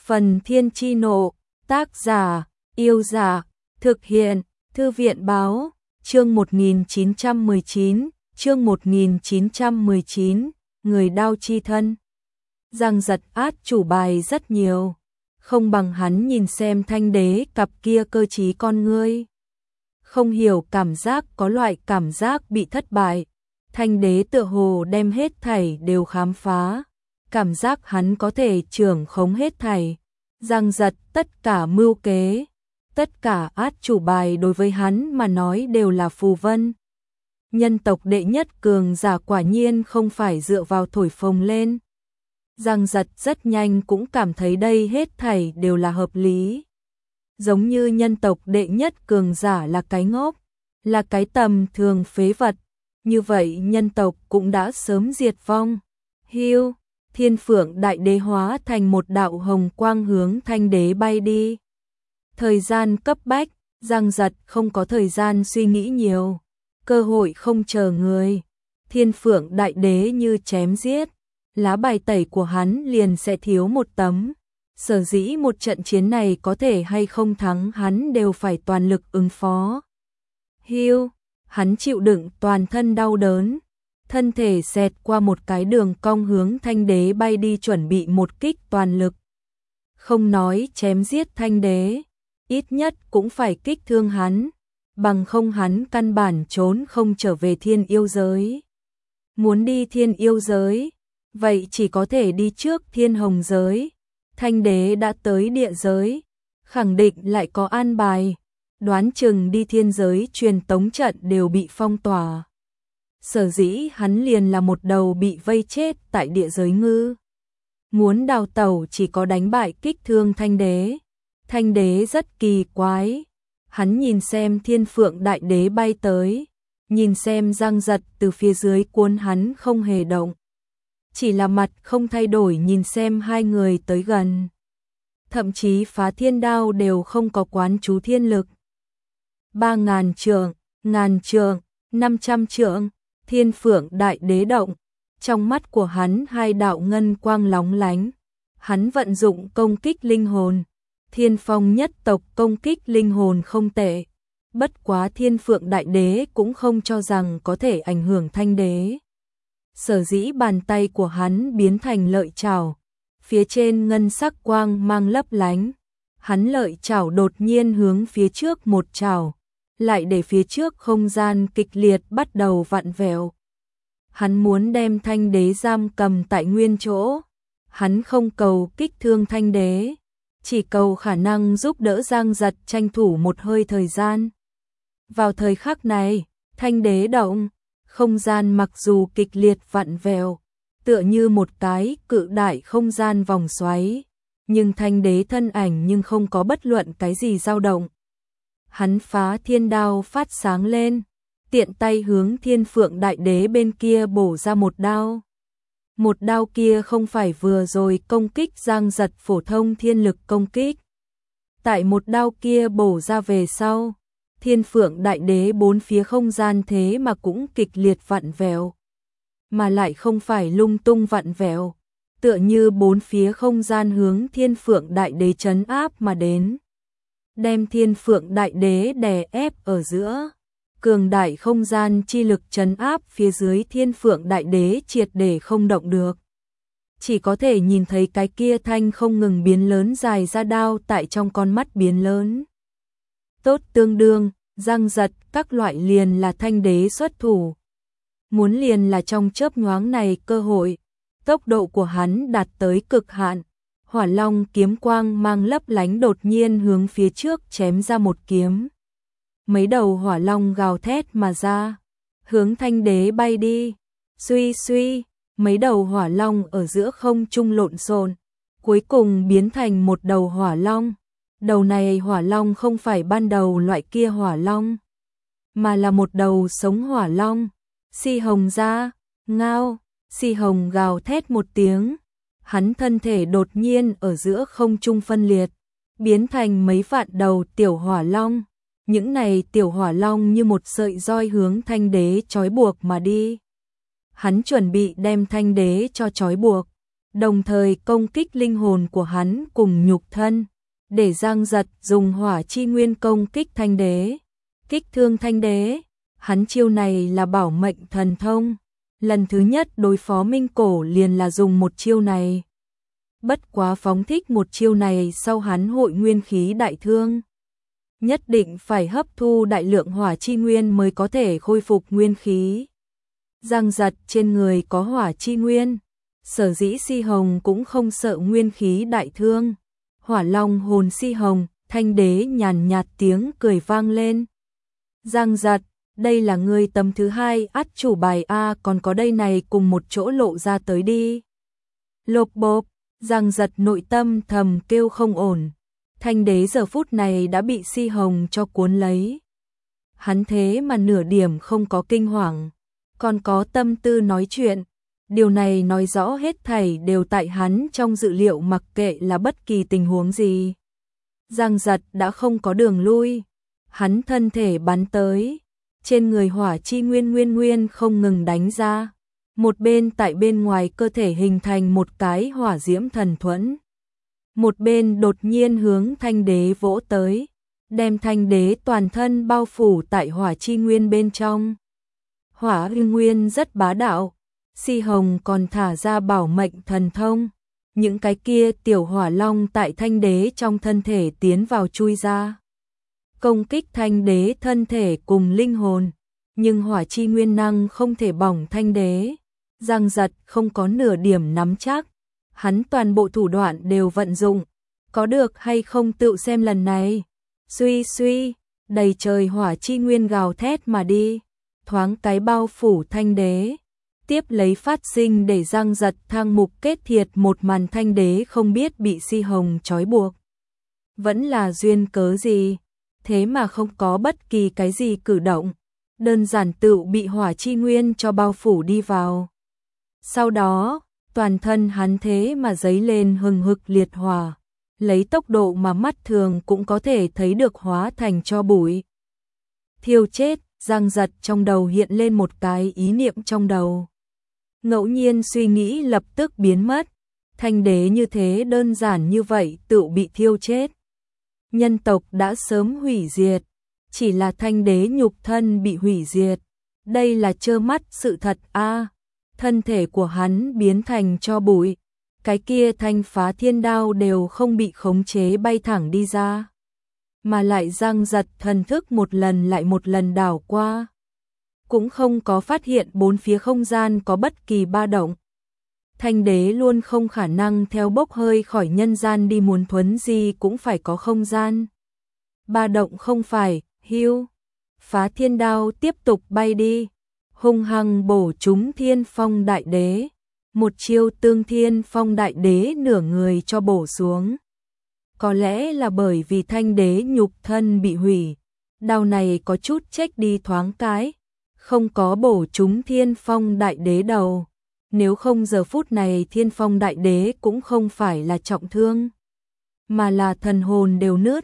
Phần Thiên Chi Nộ, tác giả, Yêu Giả, thực hiện, Thư viện Báo, chương 1919, người đao chi thân. Giang Giật át chủ bài rất nhiều, không bằng hắn nhìn xem Thanh Đế cặp kia cơ trí con ngươi. Không hiểu cảm giác, có loại cảm giác bị thất bại. Thanh Đế tựa hồ đem hết thảy đều khám phá, cảm giác hắn có thể trưởng khống hết thảy. Giang Giật tất cả mưu kế, tất cả át chủ bài đối với hắn mà nói đều là phù vân. Nhân tộc đệ nhất cường giả quả nhiên không phải dựa vào thổi phồng lên. Giang Giật rất nhanh cũng cảm thấy đây hết thảy đều là hợp lý. Giống như nhân tộc đệ nhất cường giả là cái ngốc, là cái tầm thường phế vật, như vậy nhân tộc cũng đã sớm diệt vong. Hưu, Thiên Phượng Đại Đế hóa thành một đạo hồng quang hướng Thanh Đế bay đi. Thời gian cấp bách, Giang Giật không có thời gian suy nghĩ nhiều, cơ hội không chờ người. Thiên Phượng Đại Đế như chém giết, lá bài tẩy của hắn liền sẽ thiếu một tấm. Sở dĩ một trận chiến này có thể hay không thắng hắn đều phải toàn lực ứng phó. Hưu, hắn chịu đựng toàn thân đau đớn, thân thể xẹt qua một cái đường cong hướng Thanh Đế bay đi, chuẩn bị một kích toàn lực. Không nói chém giết Thanh Đế, ít nhất cũng phải kích thương hắn, bằng không hắn căn bản trốn không trở về Thiên Yêu giới. Muốn đi Thiên Yêu giới, vậy chỉ có thể đi trước Thiên Hồng giới. Thanh Đế đã tới địa giới, khẳng định lại có an bài, đoán chừng đi thiên giới truyền tống trận đều bị phong tỏa. Sở dĩ hắn liền là một đầu bị vây chết tại địa giới ngư. Muốn đào tẩu chỉ có đánh bại kích thương Thanh Đế. Thanh Đế rất kỳ quái, hắn nhìn xem Thiên Phượng Đại Đế bay tới, nhìn xem Giang Giật từ phía dưới cuốn hắn không hề động. Chỉ là mặt không thay đổi nhìn xem hai người tới gần. Thậm chí phá thiên đao đều không có quán chú thiên lực. 3.000 trượng, 1.000 trượng, 500 trượng, Thiên Phượng Đại Đế động. Trong mắt của hắn hai đạo ngân quang lóng lánh. Hắn vận dụng công kích linh hồn. Thiên Phong nhất tộc công kích linh hồn không tệ. Bất quá Thiên Phượng Đại Đế cũng không cho rằng có thể ảnh hưởng Thanh Đế. Sở dĩ bàn tay của hắn biến thành lợi chảo, phía trên ngân sắc quang mang lấp lánh. Hắn lợi chảo đột nhiên hướng phía trước một chảo, lại để phía trước không gian kịch liệt bắt đầu vặn vẹo. Hắn muốn đem Thanh Đế giam cầm tại nguyên chỗ. Hắn không cầu kích thương Thanh Đế, chỉ cầu khả năng giúp đỡ Giang Giật tranh thủ một hơi thời gian. Vào thời khắc này, Thanh Đế động. Không gian mặc dù kịch liệt vặn vẹo, tựa như một cái cự đại không gian vòng xoáy, nhưng Thanh Đế thân ảnh nhưng không có bất luận cái gì dao động. Hắn phá thiên đao phát sáng lên, tiện tay hướng Thiên Phượng Đại Đế bên kia bổ ra một đao. Một đao kia không phải vừa rồi công kích Giang Giật phổ thông thiên lực công kích. Tại một đao kia bổ ra về sau, Thiên Phượng Đại Đế bốn phía không gian thế mà cũng kịch liệt vặn vẹo, mà lại không phải lung tung vặn vẹo, tựa như bốn phía không gian hướng Thiên Phượng Đại Đế trấn áp mà đến, đem Thiên Phượng Đại Đế đè ép ở giữa. Cường đại không gian chi lực trấn áp phía dưới Thiên Phượng Đại Đế triệt để không động được. Chỉ có thể nhìn thấy cái kia thanh không ngừng biến lớn dài ra đao tại trong con mắt biến lớn. Tốt tương đương, Giang Giật các loại liền là Thanh Đế xuất thủ. Muốn liền là trong chớp nhoáng này cơ hội, tốc độ của hắn đạt tới cực hạn. Hỏa Long kiếm quang mang lấp lánh đột nhiên hướng phía trước chém ra một kiếm. Mấy đầu hỏa long gào thét mà ra, hướng Thanh Đế bay đi. Suy suy, mấy đầu hỏa long ở giữa không trung lộn xộn, cuối cùng biến thành một đầu hỏa long. Đầu này hỏa long không phải ban đầu loại kia hỏa long, mà là một đầu sống hỏa long. Si Hồng ra, ngao, Si Hồng gào thét một tiếng, hắn thân thể đột nhiên ở giữa không trung phân liệt, biến thành mấy vạn đầu tiểu hỏa long. Những này tiểu hỏa long như một sợi roi hướng Thanh Đế trói buộc mà đi. Hắn chuẩn bị đem Thanh Đế cho trói buộc, đồng thời công kích linh hồn của hắn cùng nhục thân, để Giang Giật dùng hỏa chi nguyên công kích Thanh Đế, kích thương Thanh Đế. Hắn chiêu này là bảo mệnh thần thông, lần thứ nhất đối phó Minh Cổ liền là dùng một chiêu này. Bất quá phóng thích một chiêu này sau hắn hội nguyên khí đại thương, nhất định phải hấp thu đại lượng hỏa chi nguyên mới có thể khôi phục nguyên khí. Giang Giật trên người có hỏa chi nguyên, sở dĩ Si Hồng cũng không sợ nguyên khí đại thương. Hỏa Long hồn Si Hồng, Thanh Đế nhàn nhạt tiếng cười vang lên. Giang Giật, đây là ngươi tấm thứ hai át chủ bài a, còn có đây này cùng một chỗ lộ ra tới đi. Lộp bộp, Giang Giật nội tâm thầm kêu không ổn. Thanh Đế giờ phút này đã bị Si Hồng cho cuốn lấy. Hắn thế mà nửa điểm không có kinh hoàng, còn có tâm tư nói chuyện. Điều này nói rõ hết thảy đều tại hắn trong dự liệu, mặc kệ là bất kỳ tình huống gì. Giang Giật đã không có đường lui. Hắn thân thể bắn tới. Trên người hỏa chi nguyên không ngừng đánh ra. Một bên tại bên ngoài cơ thể hình thành một cái hỏa diễm thần thuẫn. Một bên đột nhiên hướng Thanh Đế vỗ tới, đem Thanh Đế toàn thân bao phủ tại hỏa chi nguyên bên trong. Hỏa nguyên rất bá đạo, Si Hồng còn thả ra bảo mệnh thần thông. Những cái kia tiểu hỏa long tại Thanh Đế trong thân thể tiến vào chui ra, công kích Thanh Đế thân thể cùng linh hồn, nhưng hỏa chi nguyên năng không thể bỏng Thanh Đế. Giang Giật không có nửa điểm nắm chắc, hắn toàn bộ thủ đoạn đều vận dụng, có được hay không tự xem lần này. Suy suy, đầy trời hỏa chi nguyên gào thét mà đi, thoáng cái bao phủ Thanh Đế, tiếp lấy phát sinh để Giang Giật thang mục kết thiệt một màn. Thanh Đế không biết bị Si Hồng trói buộc, vẫn là duyên cớ gì, thế mà không có bất kỳ cái gì cử động, đơn giản tự bị hỏa chi nguyên cho bao phủ đi vào. Sau đó, toàn thân hắn thế mà giấy lên hừng hực liệt hỏa, lấy tốc độ mà mắt thường cũng có thể thấy được hóa thành tro bụi. Thiêu chết, Giang Giật trong đầu hiện lên một cái ý niệm trong đầu. Ngẫu nhiên suy nghĩ lập tức biến mất, Thanh Đế như thế đơn giản như vậy tự bị thiêu chết. Nhân tộc đã sớm hủy diệt, chỉ là Thanh Đế nhục thân bị hủy diệt. Đây là trơ mắt sự thật a. Thân thể của hắn biến thành tro bụi, cái kia Thanh Phá Thiên Đao đều không bị khống chế bay thẳng đi ra, mà lại Giang Giật thần thức một lần lại một lần đảo qua, cũng không có phát hiện bốn phía không gian có bất kỳ ba động. Thanh Đế luôn không khả năng theo bốc hơi khỏi nhân gian đi, muốn thuấn gì cũng phải có không gian ba động, không phải. Hưu, Phá Thiên Đao tiếp tục bay đi, hung hăng bổ trúng Thiên Phong Đại Đế, một chiêu tương Thiên Phong Đại Đế nửa người cho bổ xuống. Có lẽ là bởi vì Thanh Đế nhục thân bị hủy, đao này có chút chết đi thoáng cái, không có bổ trúng Thiên Phong Đại Đế đầu. Nếu không giờ phút này Thiên Phong Đại Đế cũng không phải là trọng thương, mà là thần hồn đều nứt.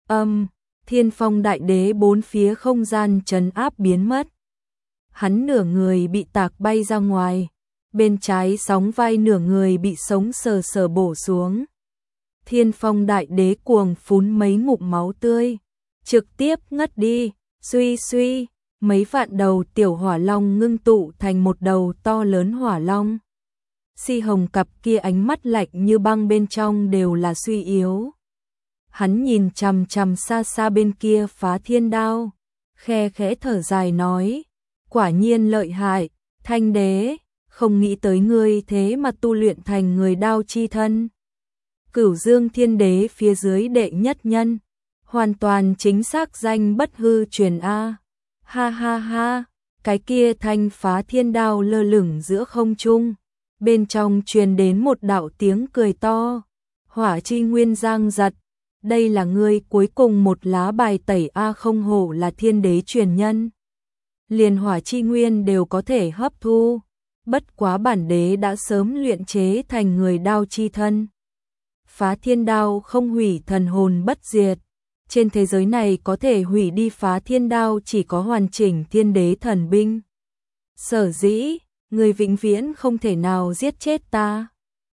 Thiên Phong Đại Đế bốn phía không gian trấn áp biến mất. Hắn nửa người bị tạc bay ra ngoài, bên trái sóng vai nửa người bị sống sờ sờ bổ xuống. Thiên Phong Đại Đế cuồng phún mấy ngụm máu tươi, trực tiếp ngất đi. Suy suy, mấy vạn đầu tiểu hỏa long ngưng tụ thành một đầu to lớn hỏa long. Si Hồng cặp kia ánh mắt lạnh như băng, bên trong đều là suy yếu. Hắn nhìn chằm chằm xa xa bên kia Phá Thiên Đao, khe khẽ thở dài nói, quả nhiên lợi hại, Thanh Đế, không nghĩ tới ngươi thế mà tu luyện thành người đao chi thân. Cửu Dương Thiên Đế phía dưới đệ nhất nhân, hoàn toàn chính xác danh bất hư truyền a. Ha ha ha, cái kia Thanh Phá Thiên Đao lơ lửng giữa không trung, bên trong truyền đến một đạo tiếng cười to. Hỏa chi nguyên Giang Giật, đây là ngươi cuối cùng một lá bài tẩy a, không hổ là Thiên Đế truyền nhân, liền hỏa chi nguyên đều có thể hấp thu. Bất quá bản đế đã sớm luyện chế thành người đao chi thân. Phá Thiên Đao không hủy thần hồn bất diệt. Trên thế giới này có thể hủy đi Phá Thiên Đao chỉ có hoàn chỉnh Thiên Đế thần binh. Sở dĩ, người vĩnh viễn không thể nào giết chết ta.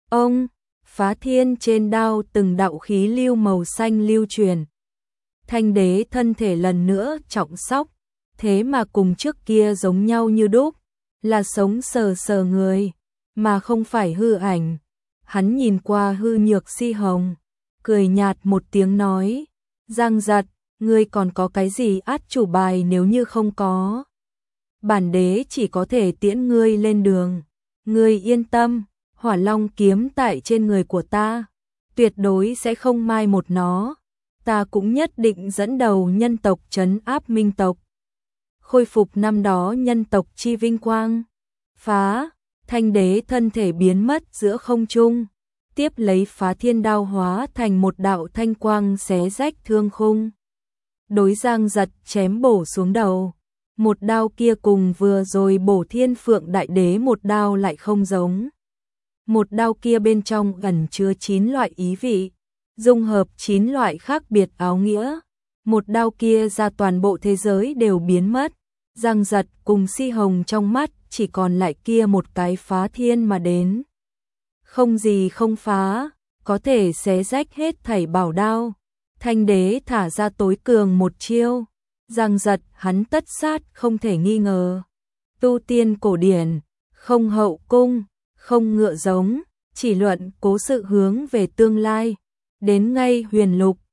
Ông, phá thiên trên đao từng đạo khí lưu màu xanh lưu truyền. Thanh đế thân thể lần nữa trọng sóc, thế mà cùng trước kia giống nhau như đúc, là sống sờ sờ người, mà không phải hư ảnh. Hắn nhìn qua hư nhược Si Hồng, cười nhạt một tiếng nói, Giang Giật, ngươi còn có cái gì át chủ bài nếu như không có. Bản đế chỉ có thể tiễn ngươi lên đường, ngươi yên tâm, Hỏa Long kiếm tại trên người của ta, tuyệt đối sẽ không mai một nó, ta cũng nhất định dẫn đầu nhân tộc trấn áp minh tộc, khôi phục năm đó nhân tộc chi vinh quang. Phá, thanh đế thân thể biến mất giữa không trung, tiếp lấy phá thiên đao hóa thành một đạo thanh quang xé rách thương khung. Đối Giang Giật chém bổ xuống đầu, một đao kia cùng vừa rồi bổ Thiên Phượng Đại Đế một đao lại không giống. Một đao kia bên trong ẩn chứa 9 loại ý vị, dung hợp 9 loại khác biệt áo nghĩa. Một đao kia ra toàn bộ thế giới đều biến mất, Giang Giật cùng Si Hồng trong mắt chỉ còn lại kia một cái phá thiên mà đến. Không gì không phá, có thể xé rách hết thảy bảo đao. Thanh đế thả ra tối cường một chiêu, Giang Giật hắn tất sát không thể nghi ngờ. Tu tiên cổ điển, không hậu cung, không ngựa giống, chỉ luận cố sự hướng về tương lai. Đến ngay huyền lục,